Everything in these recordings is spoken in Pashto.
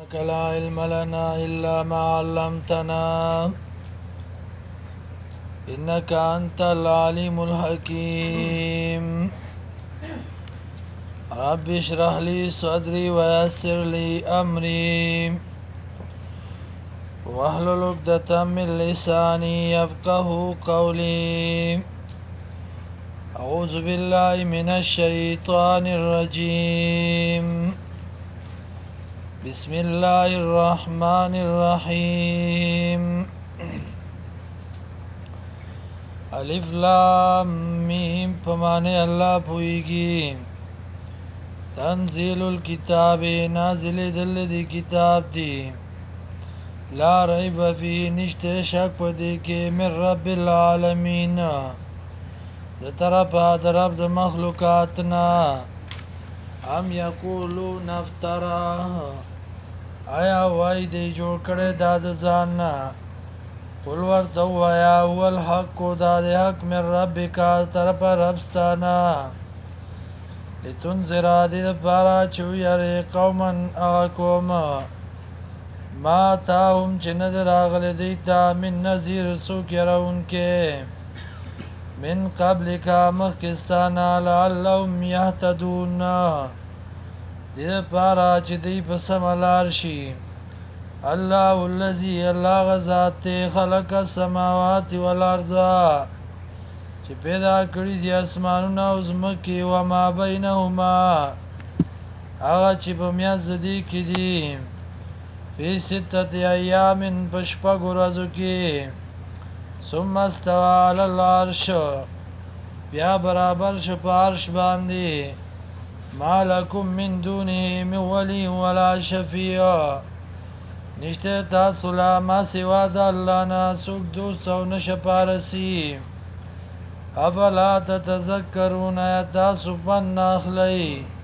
سبحانك لا علم لنا إلا ما علمتنا إنك أنت العليم الحكيم رب اشرح لي صدري ويسر لي أمري واحلل عقدة من لساني يفقه قولي أعوذ بالله من الشيطان الرجيم بسم الله الرحمن الرحيم الف لام میم پمانه الله پویږي تنزيل الكتاب نازل دل دی کتاب دی لا ریب فی نشته شک پدې کې من رب العالمین د طرفه د رب د مخلوقاتنا ام یقولون افترا آیا وای دی جوړ کړی دا د ځان نه قل ورته ووایه هو الحق دا د حق من ربک طرف ربستانه لتنذر دې دپاره چې ویرې قوما هغه قوم ما تاهم چې نه دی راغلی دوی ته من نذیر څوک یروونکی من قبلک مخکې ستا نه لعلهم یهتدون دې دپاره چې دوی په سمه لار شي الله الذي الله غذات خلق السماوات والارض چې پیدا کړی دي اسمانونه او ځمکې و ما بینهما هغه چې په میانځ د دې کې دي فی ستة ایام په شپږو ورځو کې ثم استوى علی العرش بیا برابر شو په عرش باندې ما لکم من دونه من ولی ولا شفیع نشته تاسو لا ما سوا د الله نه څوک دوست او نه شفارسی افلا تتذکرون تاسو پند اخلی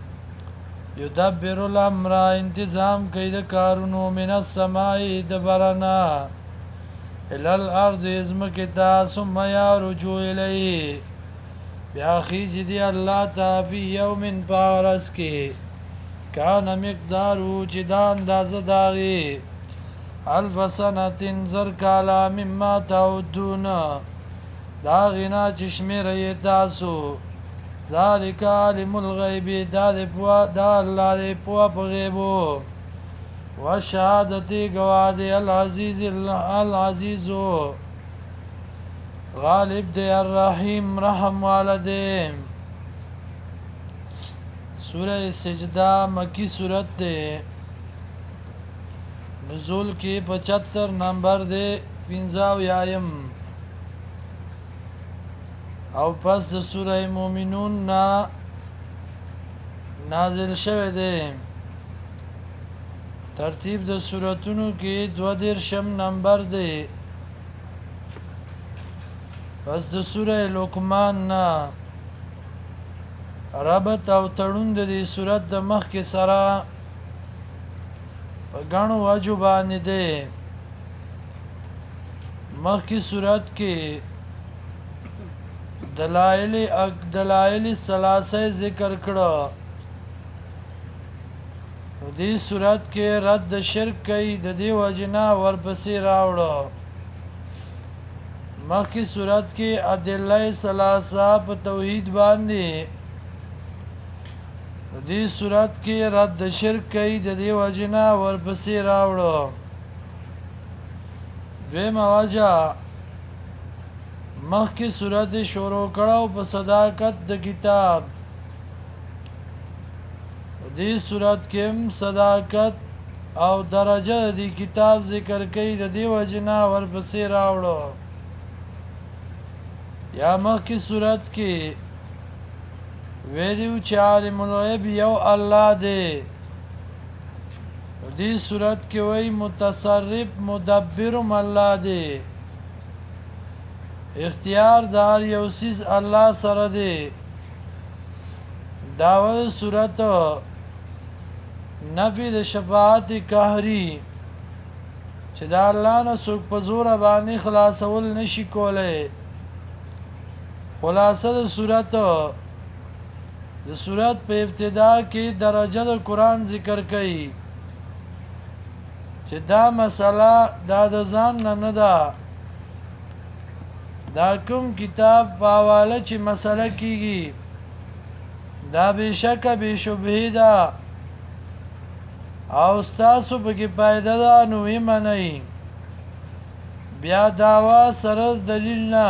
یدبر الامر انتظام کوي د کارونو من السماء د برنا الى الارض ازمکې ته ثم یرجو الیه بیا خیج دی الله ته فی یوم په ورځ کې کان مقدارو چې دا اندازه د هغې الف سنة زر کاله مما تعدون د هغې نه چې شمېره تاسو ذلک عالم الغیب دا الله دی پوه په غیبو والشهادت ګواه دی العزیزو غالب دی الرحیم رحم والده سوره سجده مکی صورت دی نزول کی 75 نمبر دی 15 او پس د سوره مومنون نا نازل شوه دی ترتیب د سوراتونو کې 22 نمبر دی پس د سوره لقمان نا ربط او تړون د دې سورت د مخ کې سره په غاڼو واجب باندې دی مخ کې سورت کې دلائل ثلاثه ذکر کړه نو دې صورت کې رد شرک کوي د دې وجنا ورپسې راوړو مخکې صورت کې ادله ثلاثه په توحید باندې دې صورت کې رد شرک کوي د دې وجنا ورپسې راوړو دویمه وجه مخکې صورت شروع کړه په صداقت د کتاب دې صورت کې هم صداقت او درجه د کتاب ذکر کوي د دې وجنا ورپسې راوړو یا مخکې صورت کې ویلو چې عالم الغیب یو الله دی دې صورت کې وایي متصرف مدبر الله دی اختیار دار یو سیز الله سره دی داوود صورت نفی د شفاعت قهری چې دا الله نه څوک په زور باندې خلاصول نشي کولای خلاصه د صورت په ابتدا کې درجه د قرآن ذکر کړي چې دا مسله دا د ځان نه ده، دا کوم کتاب په حواله چې مسله کیږي دا بېشکه بې شبهې ده او ستاسو پکې فایده ده نو ویې منئ. بیا دعوا سره دلیل نه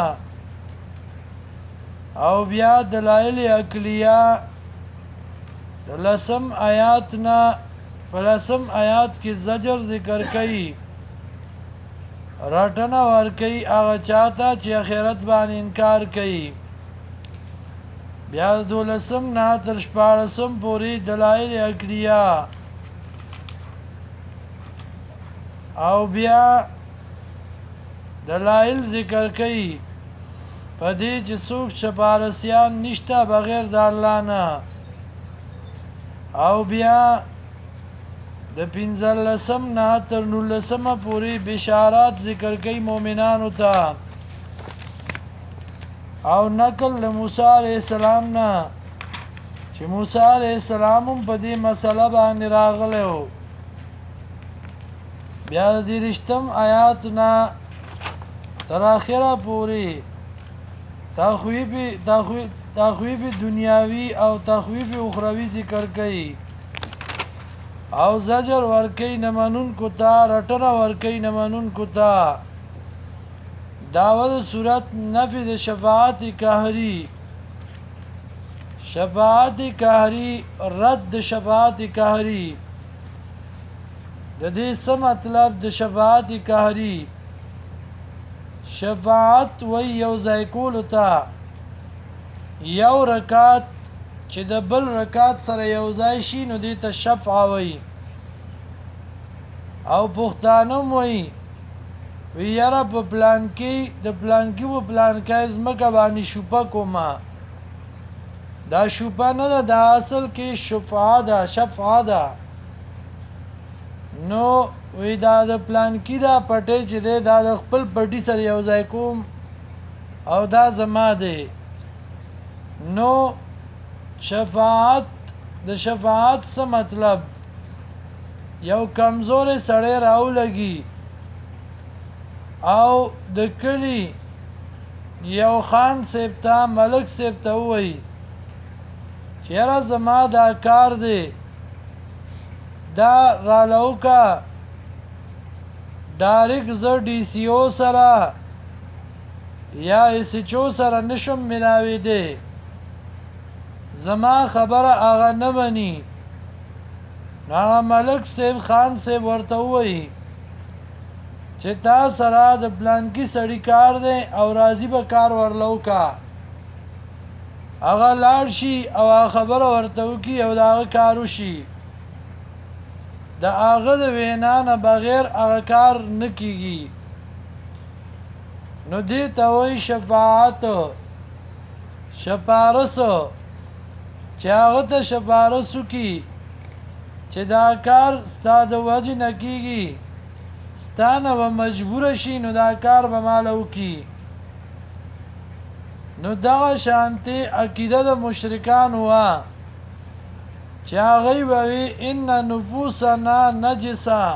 او بیا دلایل عقلیه د 10 آیات نه په 10 آیات کې زجر ذکر کوي، رټنه ورکوي هغه چاته چې آخرت باندې انکار کوي. بیا 12 نه تر 14 پورې دلایل عقلیه او بیا دلایل ذکر کوي په دې چې څوک شپارسیان نشته بغیر د الله نه، او بیا د 15 نه تر 19 پورې بشارات ذکر کوي مؤمنانو ته، او نقل د موسی علیه السلام نه چې موسی علیه السلام هم په دې مسله باندې راغلی و. بیا د 30 آیات نه تر اخره پورې تخویف دنیاوی او تخویف اخروی ذکر کوي او زجر ورکوي نمنونکو ته، رټنه ورکوي نمنونکو ته. دعوه د صورت نفي د شفاعت قهري، شفاعت قهري رد د شفاعت قهري. د دې څه مطلب د شفاعت قهري؟ شفاعت وی یو ځای کولو ته یو رکعت چې د بل رکعت سره یو ځای شي نو دې ته شفع وی. او پښتانه وی یاره په پلان کې د پلانکي و پلانکای ځمکه باندې شوپه کومه، دا شوپه نه ده، دا اصل کې شفعه ده، شفعه ده. نو وی دا د پلانکي دا پټی چې دی دا د خپل پټي سره یو ځای کوم او دا زما دی. نو شفاعت د شفاعت څه مطلب؟ یو کمزورې سړی راولګي او د کلي یو خان صاحب ته ملک صاحب ته ووایي چې یاره زما دا کار دی دا رالوکه ډایرک زه ډي سی او سره یا ایس ایچ او سره نشم ملاویدی، زما خبره هغه نه مني. نو هغه ملک صاحب خان صاحب ورته ووایي چې تا سره د پلانکي سړي کار دی او راضي به کار ورله وکړه. هغه لاړ شي او هغه خبره ورته وکړي او د هغه کار وشي، د هغه د وینا نه بغیر هغه کار نه کیږي. نو دې ته وایي شفاعت، شپارس، چې هغه ته شپارس وکړي چې دا کار ستا د وجې نه کیږي، ستا نه به مجبوره شي نو دا کار به ماله وکړي. نو دغه شانتې عقیده د مشرکانو وه چې هغوی به وي ان نفوسنا نجسه،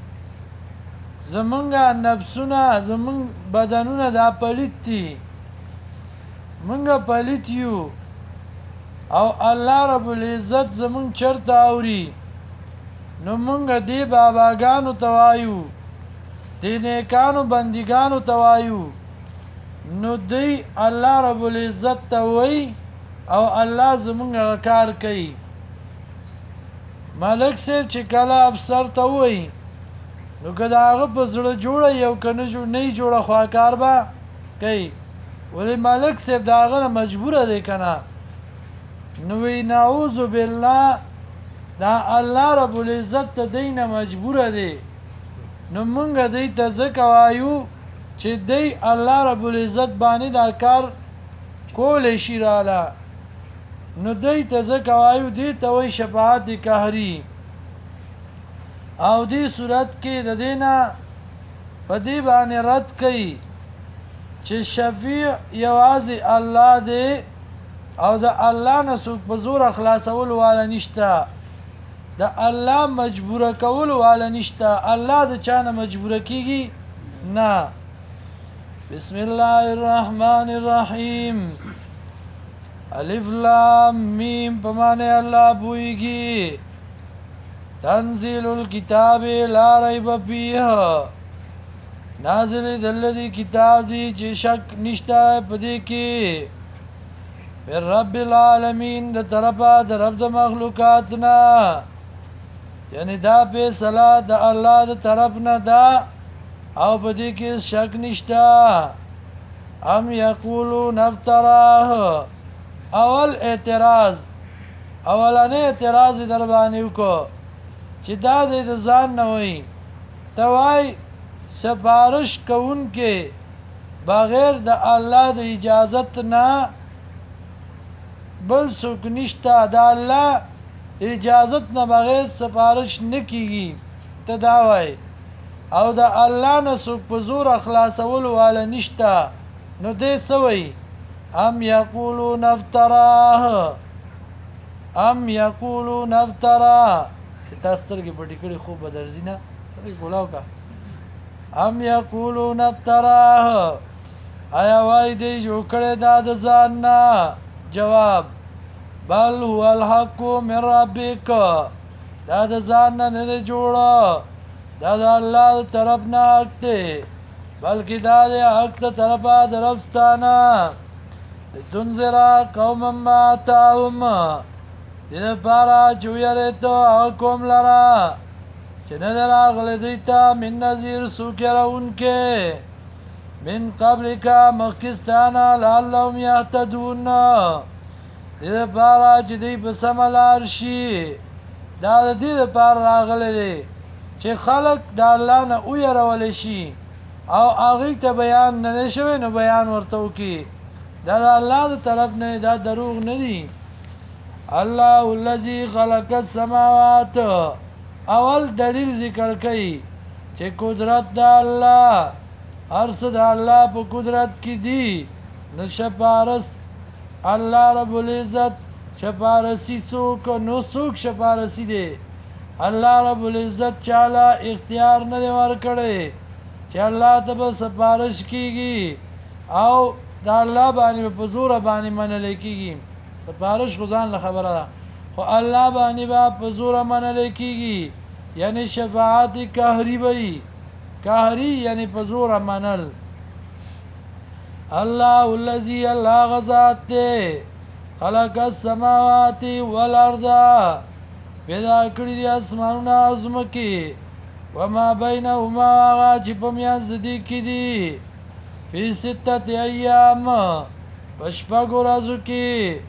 زمونږه نفسونه زمونږ بدنونه دا پلیت دي، مونږه پلیت یو او الله رب العزت زمونږ چرته اوري. نو مونږه دې باباګانو ته وایو، دې نیکانو بندګانو ته وایو، نو دی الله رب العزت ته وایي او الله زمونږ هغه کار کوي. ملک صاحب چې کله افسر ته وایي نو که د هغه په زړه جوړه یو که نه جوړه خوا کار به کوي، ولې ملک صاحب د هغه نه مجبوره دی که نه. نو وی نعوذ بالله دا الله رب العزت ته دی نه مجبوره دی. نو مونږ دی ته ځکه وایو چې دی الله رب العزت باندې دا کار کولی شي راله، نو دی ته ځکه وایو دی ته وایي شفاعت قهري. او دې صورت کې د دې نه په دې باندې رد کوي چې شفیع یوازې الله دی او د الله نه څوک په زور خلاصولو والا نشته. د الله مجبوره کولو والا نشته الله د چا نه مجبوره کیږي نه بسم الله الرحمن الرحیم الف لام میم په معنی الله پوهیږي تنزيل الكتاب لا ريب فيه نازل دلذي کتاب دی چې شک نشته پدې کې پر رب العالمین د طرفه د رب د مخلوقاتنا یعنی دا فیصله د الله د طرف نه ده او پدې کې شک نشته ام یقولون افتراه اول اعتراض اولانه اعتراض در باندې وکړو چې دا د ځان نه وای ته وای سفارش کوونکې بغیر د الله د اجازت نه بل څوک نشته د الله اجازت نه بغیر سفارش نه کیږي ته دا وای او د الله نه څوک په زور خلاصولو والا نشته نو دې څه وای ام یقولون افتراه ام یقولون افتراه تاسو سترګې پټې کړې خوب به درځي نه سترګې کولاو کا ام یقولون افتراه آیا وای دی جوړ کړی دا د ځان نه جواب بل هو الحق من ربک دا د ځان نه نه دی جوړه دا د الله د طرف نه حق دی بلکې دا د حق د طرفه د رب ستانه لتنذر قوما ما اتاهم دې لپاره چې ویرې ته هغه قوم لره چې نه دی راغلی دوی ته من نذیر څوک یروونکی من قبلک مخکې ستا نه لعلهم یهتدون دې لپاره چې دوی په سمه لار شي دا د دې لپاره راغلی دی چې خلک د الله نه ویرولی شي او هغوی ته بیان نه دی شوی نو بیان ورته وکړي دا د الله د طرف نه دا دروغ نه دي الله الذي خلق السماوات اول دلیل ذکر کوي چې قدرت د الله هر څه د الله په قدرت کې دي نو شپارس الله رب العزت شپارسی څوک نو څوک شپارسی دی الله رب العزت چاله اختیار نه دی ورکړی چې الله ته به سپارش کیږي او د الله باندې په زور باندې منل کیږي سپارش خو ځان له خبره ده خو الله باندې به په زور منل کیږي یعنی شفاعت قهری وي قهری یعنی په زور منل الله الذي الله غزات خلق السماوات والارض پیدا کړی دي اسمانونه او ځمکې وما بینهما هغه چې په میانځ دې کې دي فی ستة ایام په شپږو ورځو کې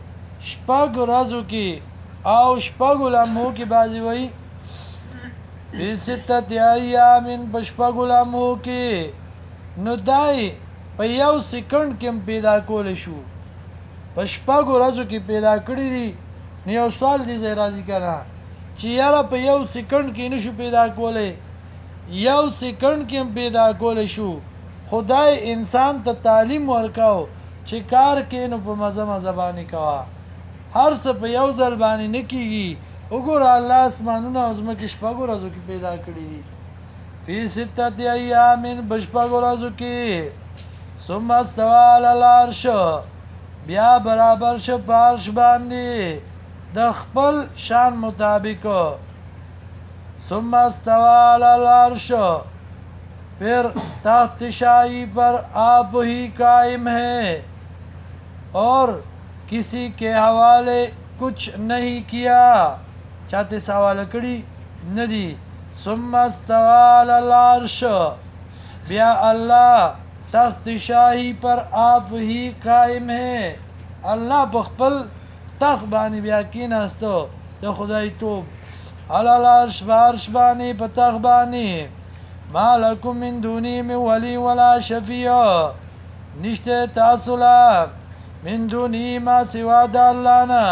او شپږو لمحو کې بعضې وایي فی ستة ایام په شپږو لمحو کې نو دای په یو سکند کې هم پیدا کولی شو په شپږو ورځو کې پیدا کړي دي نو یو سوال دې ځای راځي که نه چې یاره په یو سکند کې نشو پیدا کولی یو سکند کې هم پیدا کولی شو خدای انسان ته تعلیم ورکاو چې کار کې نو په مزه باندې کوه هر څه په یو ځل باندې نه کېږي وګوره الله اسمانونه او ځمکې شپږو ورځو کې پیدا کړي دي فی ستة ایام په شپږو ورځو کې ثم استوى علی العرش بیا برابر شو په عرش باندې د خپل شان مطابق ثم استوى علی العرش پھر تخت شاہی پر آپ ہی قائم ہے اور کسی کے حوالے کچھ نہیں کیا چاہتے سوال کڑی ندی ثم استوى علی العرش بیا اللہ تخت شاہی پر آپ ہی قائم ہے اللہ بخپل تخت بانی بیا کیناستو د خدای توب علی العرش بارش بانی په تخت بانی ما لکم من دونی من ولی ولا شفیع نشته تاسو لا من دونی ما سوا د الله نه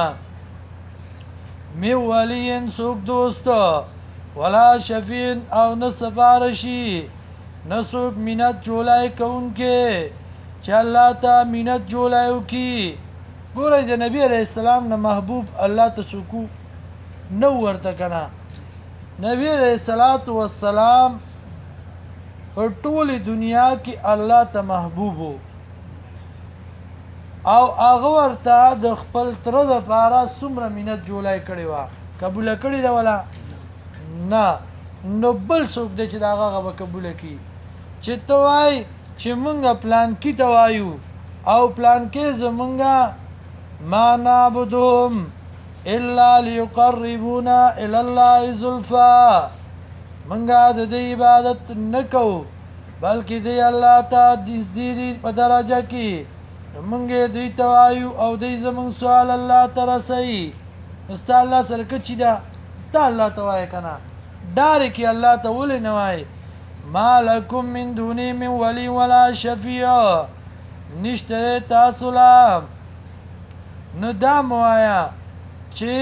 من ولی څوک دوست ولا شفیع او نه سفارشی نه څوک مینت جولای کوونکې چې الله ته مینت جولای وکړي ګورئ د نبي علیه السلام نه محبوب الله ته څوک نه ورته که نه نبی علیہ الصلوۃ والسلام په ټولې دنیا کې الله ته محبوب وو او هغه ورته د خپل تره دپاره څومره منت جوړی کړې وه قبوله کړې ده ولا نه نو بل څوک دی چې د هغه به قبوله کړي چې ته وایې چې مونږ پلانکي ته وایو او پلانکي زمونږه ما نعبدهم الا ليقربونا الى الله زلفا مونږه د دې عبادت نه کوو بلکې دی الله ته نږدې دي په درجه کې مونږ دوی ته وایو او دوی زمونږ سوال الله ته رسوي نو ستا الله سره که چې ده ته الله ته وایې که نه ډارې کې الله ته ولې نه وایې ما لکم من دوني من ولی ولا شفیع نشته دی تاسو له نو دا مه وایه چې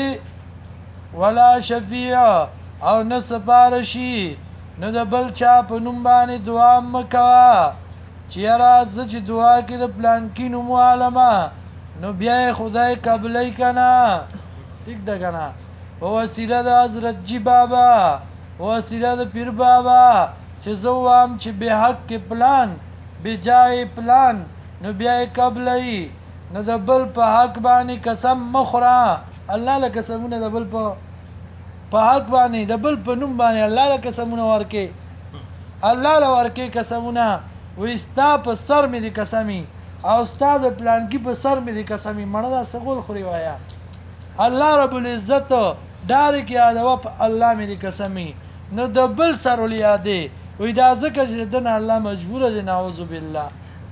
ولا شفیع او نه سپارشي نو د بل چا په نوم باندې دعا مه کوه چې یاره زه چې دعا کې د پلانکي نوم وعلمه نو بیا یې خدای قبلی که نه ټیک ده که نه په وسیله د حضرت جي بابا په وسیله د پیر بابا چې زه ووایم چې بې حق پلان بې جای پلان نو بیا یې قبلی نو د بل په حق باندې قسم مه خوره الله له قسمونه د بل په حق باندې د بل په نوم باندې الله له قسمونه ورکې الله له ورکې قسمونه وایي ستا په سر مې دي قسمي او ستا د پلانکي په سر مې دي قسمي مړه دا څه غول خوري وایه الله رب العزت ډارې کې یادوه په الله مې دي قسمي نو د بل سر ولې یادې وایي دا ځکه چې د نه الله مجبوره دی نعوذ بالله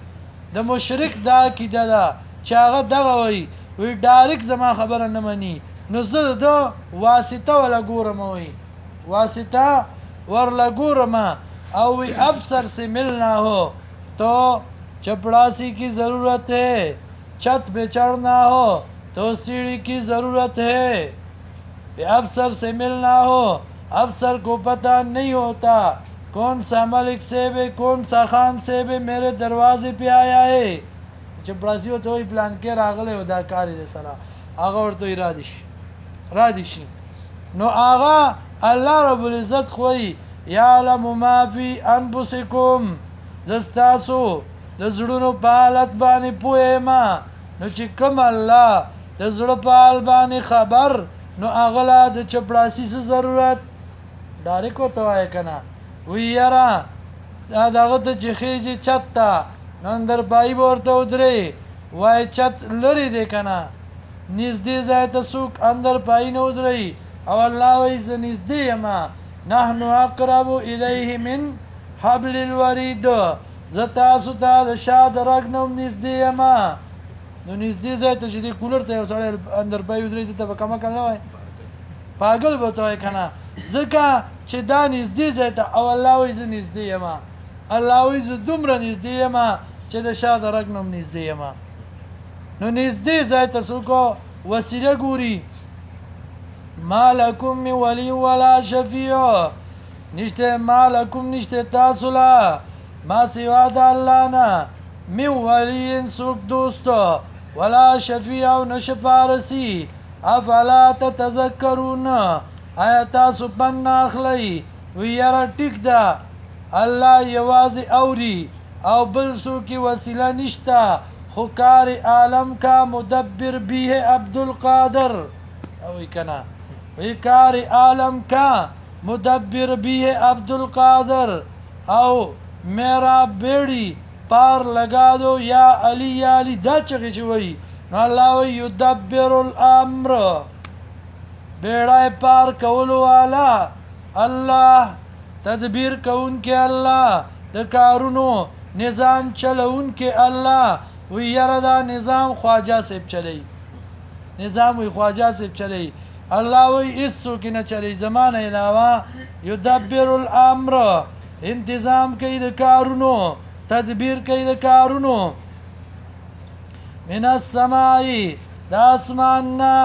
د مشرک دا عقیده ده چې هغه دغه وایي ډایرکټ زما خبره نه مني نو زه د واسطه ولا ګورم وایي واسطه ورله ګورم او وی افسر سے ملنا ہو تو چپڑاسی کی ضرورت ہے چھت پہ چڑھنا ہو تو سیڑھی کی ضرورت ہے افسر سے ملنا ہو افسر کو پتہ نہیں ہوتا کون سا ملک صاحب ہے کون سا خان صاحب ہے میرے دروازے پہ آیا ہے چپڑاسی ورته وایي پلانکې راغلی و دا کار یې دی سره هغه ورته وایي را دې شي نو هغه الله رب العزت خو وایي یعلم ما فی انفسکم زه ستاسو د زړونو په حالت باندې پوهیم نو چې کوم الله د زړه په حال باندې خبر نو هغه له د چپړاسي څه ضرورت ډایرکټ ورته وایه که نه وایي یاره دا دغه ته چې خیږي چت ته نو اندر پایي به ورته ودرې وایي چت لرې دی که نه نږدې ځای ته څوک اندر پایي نه ودرئ او الله وایي زه نږدې یم نحن اقرب الیه من حبل الورید زه تاسو ته د شا د رګ نه هم نږدې یم نو نږدې ځای ته چې دې کولر ته یو سړی اندر پایي ودرئ دې ته به کم عقل نه وایي پاګل به ورته وایي که نه ځکه چې دا نږدې ځای ته او الله وایي زه نږدې یم الله وایي زه دومره نږدې یم چې د شا د رګ نه هم نږدې یم نو نږدې ځای ته څوک وسیله ګوري ما لکم من ولی ولا شفیع نشته ما لکم نشته تاسو لا ما سوا د الله نه من ولی څوک دوست ولا شفیع او نه شفارسی افلا تتذکرون آیا تاسو پند نه اخلئ وی یاره ټیک ده الله یوازې اوري او بل څوک وسیله نشته خو کار عالم کا مدبر بھی ہے عبدالقادر اوی کنا وی کار عالم کا مدبر بھی ہے عبدالقادر او میرا بیڑی پار لگا دو یا علی دا چغی چوئی نو اللہ وی یدبر الامر بیڑای پار کولو والا اللہ تدبیر کون کے اللہ دکارونو نظام چلون کے اللہ وی یاره دا نظام خواجه صاحب چلی نظام وی خواجه صاحب چلی الله وی هیڅ څوک نه چلی زمانه علاوه یدبر الامر انتظام کوي د کارونو تدبیر کوي د کارونو من السماء د اسمان نه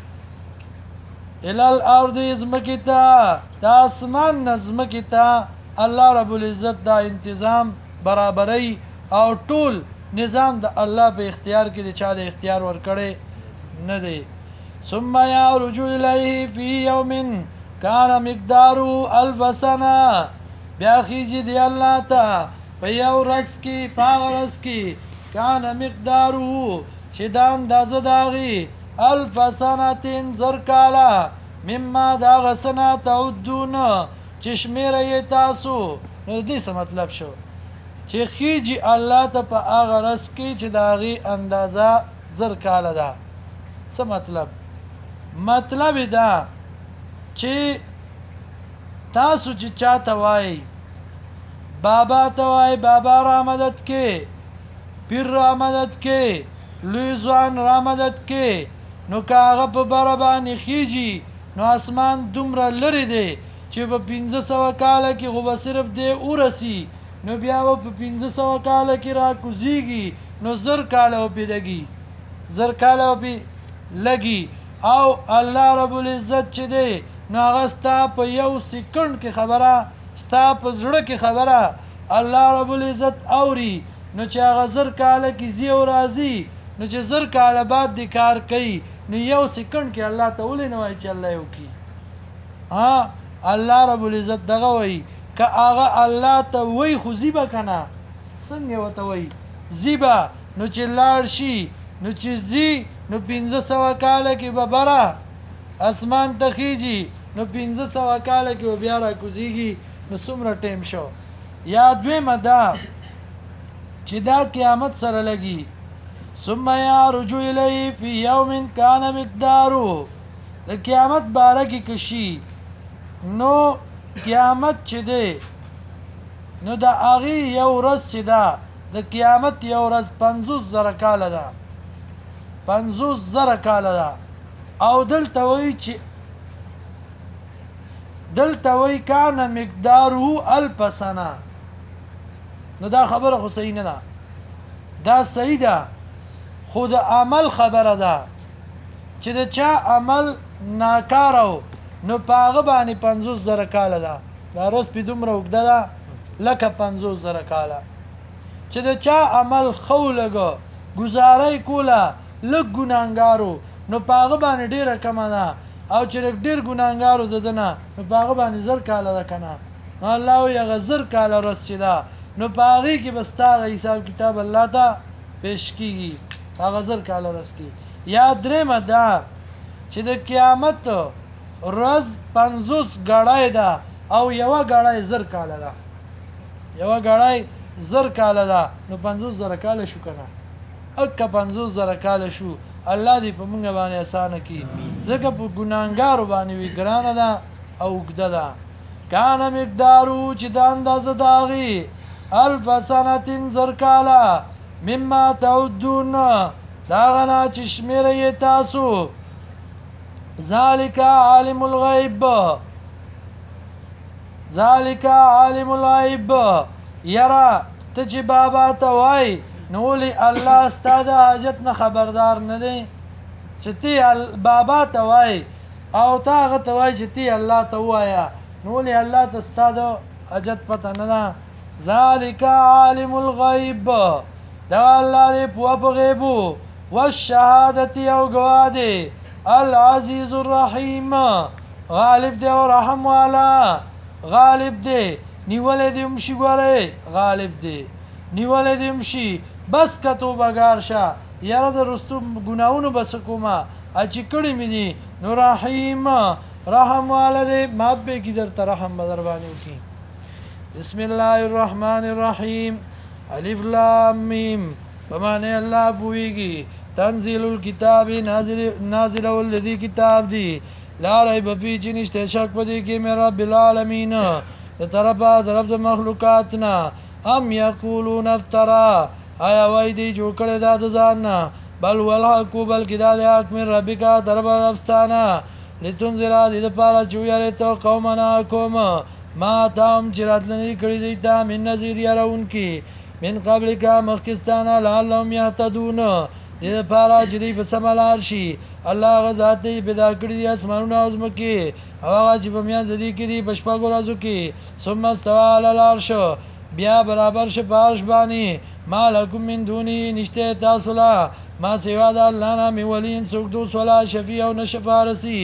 الى الارض ازمکې ته د اسمان نه ځمکې ته الله رب العزت دا انتظام برابرۍ او ټول نظام د الله په اختیار کې د چا د اختیار ورکړی نه دی ثم یعرج الیه فی یوم کان مقدارو الف سنه بیا خیجی دی الله ته په یو ورځ کې په هغه ورځ کې کان مقدارو چې دا اندازه د هغې الف سنتین زر کاله مما د هغه څه نه تعدونه چې شمېره یې تاسو نو د دې څه مطلب شو چې خیجی الله ته په هغه ورځ کې چې د هغې اندازه زر کاله ده څه مطلب مطلب دا چې تاسو چې چاته وایي بابا ته وایي بابا را مدد کې پیر را مدد کې لوی ځوان را مدد کې نو که هغه په بره باندې خیجي نو اسمان دومره لرې دی چې په 500 کاله کې خو به صرف دی ورسي نو بیا به په 500 کاله کې را کوزیږي نو زر کاله وپې لګي زر کاله وپې لګي او الله رب العزت چې دی نو هغه ستا په یو سکند کې خبره ستا په زړه کې خبره الله رب العزت اوري نو چې هغه زر کاله کې ځي او راځي نو چې زر کاله بعد دی کار کوي نو یو سکند کې الله ته ولې نه وایي چې الله یې وکړي الله رب العزت دغه وایي که هغه الله ته وایي خو ځي به که نه څنګه ورته وایي ځي به نو چې لاړ شي نو چې ځي نو 500 کاله کې به بره اسمان ته خیجي نو 500 کاله کې به بیا را کوزیږي نو څومره ټیم شو یا دویمه دا چې دا قیامت سره لګي ثم یعرج الیه فی یوم کان مقداره د قیامت باره کې کشي نو قیامت چې دی نو د هغې یو ورځ چې ده د قیامت یو ورځ 50,000 کاله ده 50,000 کاله ده او دلته وایي چې دلته وایي کان مقداره الف سنه نو دا خبره خو صحیح نه ده دا صحیح ده خو د عمل خبره ده چې د چا عمل ناکاره نو په هغه باندې 50,000 کاله ده دا ورځ پې دومره اوږده ده لکه 50,000 کاله چې د چا عمل ښه ولګه ګزاره یې کوله لږ ګناهګارو نو په هغه باندې ډېره کمه ده او چې ډېر ګناهګارو د ده نه نو په هغه باندې 1000 کاله ده که نه نو الله وایي هغه 1000 کاله ورځ چې ده نو په هغې کې به ستا هغه حساب کتاب الله ته پیش کېږي په هغه 1000 کاله ورځ کې یا درېیمه ده چې د قیامت ورځ 50 ګړۍ ده او یوه ګړۍ 1000 کاله ده یوه ګړۍ 1000 کاله ده نو 50,000 کاله شو که نه اکه 50,000 کاله شو الله دې په موږ باندې اسانه کړي ځکه په ګناهګارو باندې وي ګرانه ده او اوږده ده کان مقدارو چې د اندازه د هغې الف سنتین 1000 کاله مما تعدون د هغه نه چې شمېره یې تاسو ذالک عالم الغیب ذالک عالم الغیب یره ته چې بابا ته وایي نو ولې الله ستا د حاجت نه خبردار نه دی چې تی بابا ته وایي او ته هغه ته وایي چې تی الله ته ووایه نو ولې الله ته ستا د حاجت پته نه ده ذالک عالم الغیب دا الله دی پوه په غیبو والشهادت او ګواه دی العزیز الرحیم غالب دی او رحم والا غالب دی نیولې دې هم شي ګورئ غالب دی نیولې دې هم شي بس که توبهګار شه یاره د رستو ګناهونو به څه کومه چې کړي مې دي نو رحیم رحم والا دی معاف به کي درته رحم به در باندې وکړي بسم الله الرحمن الرحیم الف لام میم په معنی الله پوهېږي تنزیل الکتاب نازل الذي کتاب دی لا ریب فیه چې نشته شک په دې کې من رب العالمین د طرفه د رب د مخلوقات نه ام یقولون افترا آیا وایي دی جوړ کړی دا د ځان نه بل هو الحق بلکې دا د حق من ربک طرفه رب ستا نه لتنذر دې دپاره چې ویارې ته قومنا قوم ما تام چې راتلنې کړي دی ته من نذیر یارونکي من قبلک مخکې ستا نه لعلهم یهتدون دې دپاره چې دوی په سمه لار شي الله هغه ذات دی پیدا کړي دي اسمانونه او ځمکې او هغه چې په میانځ د دې کې دي په شپږو ورځو کې ثم استوی علی العرش بیا برابر شه په عرش باندې ما لکم من دونی نشته تاسو لا ما سوا د الله نه مې ولي څوک دوست ولا شفیع او نه شفارسي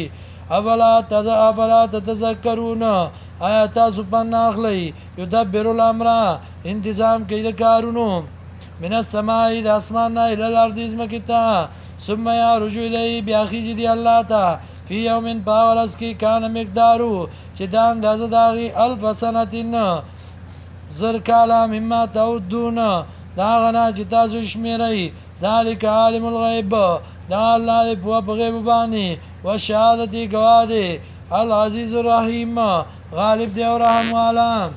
افلا تتذکرون آیا تاسو پند اخلئ یدبر الامر انتظام کوي د کارونو من السماء د اسمان نه الی الارض ځمکې ته ثم یعرج الیه بیا خیژي دی الله ته فی یوم په ورځ کې کان مقدارو چې دا اندازه د هغې الف سنة زر کاله مما تعدون د هغه نه چې تاسو شمېرئ ذلک عالم الغیب دا الله دی پوه په غیب باندې والشهادت ګواه دی العزیز الرحیم غالب دی او رحم والا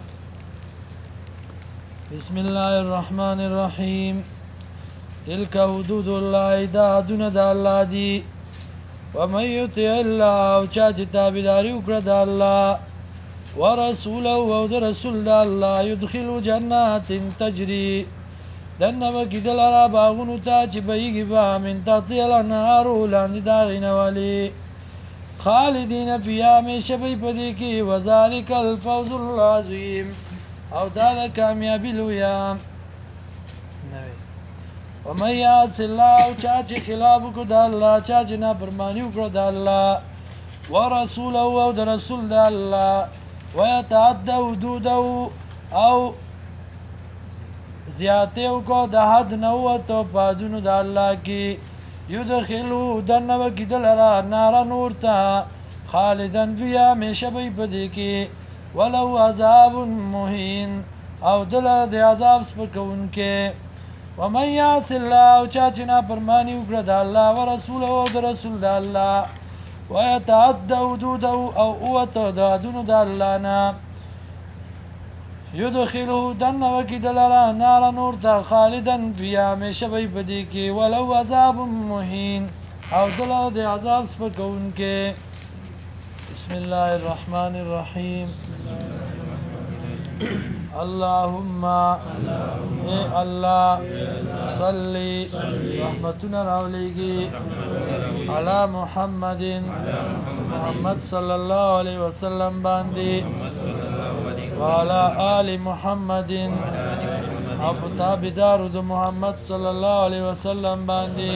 بسم الله الرحمن الرحیم تلک حدود الله دا حدونه د الله دي ومن یطع الله او چا چې تابعداري وکړه د الله ورسوله او د رسول د الله يدخل جنات تجري دنه وکي دلرا باغونو ته چې بهیږي به من تحتها الانهار لاندې د هغې نه ولي خالدین فیها همیشه به یې په دې کې وذلک الفوز العظیم او دا د کامیابي لویه ومن یعص الله او چا چې خلاف وکړو د الله چا چې نافرماني وکړه د الله ورسوله او د رسول د الله ويتعدى حدوده او زیاتې وکړو د حد نه ووتو په حدونو د الله کې یدخلو دننه وکړي ده لره ناره نور ته خالدن فیها همیشه به یې په دې کې ولو عذاب مهین او ده لره د عذاب سپکوونکی ومن یعص الله او چا چې نافرماني وکړه د الله ورسوله او د رسول د الله ويتعدى حدوده او اوته د حدونو د الله نه يدخله دننه وکړي ده لره ناره نور ته خالدن فیها همیشه به یې په دې کې ولو عذاب مهین او ده لره د عذاب سپکوونکی بسم الله الرحمن الرحیم اللهم اے الله صلی رحمتنا راولیگی علی محمد محمد صلی الله علیه وسلم باندې وعلى آل محمد او تابعدارو د محمد صلی الله علیه وسلم باندې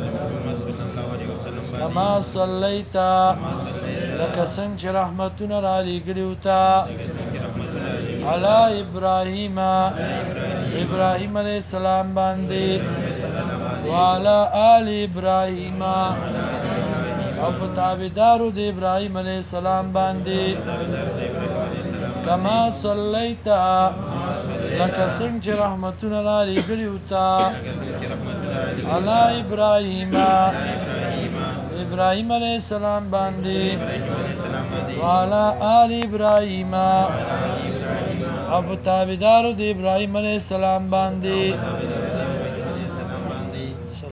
کما صلیت لکه څنګه چې رحمتونه را لېږلي و تا علی ابراهیم ابراهیم علیه السلام باندې وعلى آل ابراهیم او په تابعدارو د ابراهیم علیه السلام باندې کما صلیت لکه څنګه چې رحمتونه را لېږلي و تا علی ابراهیم ابراهیم علیه السلام باندې وعلى آل ابراهیم او په تابعدارو د ابراهیم علیه السلام باندې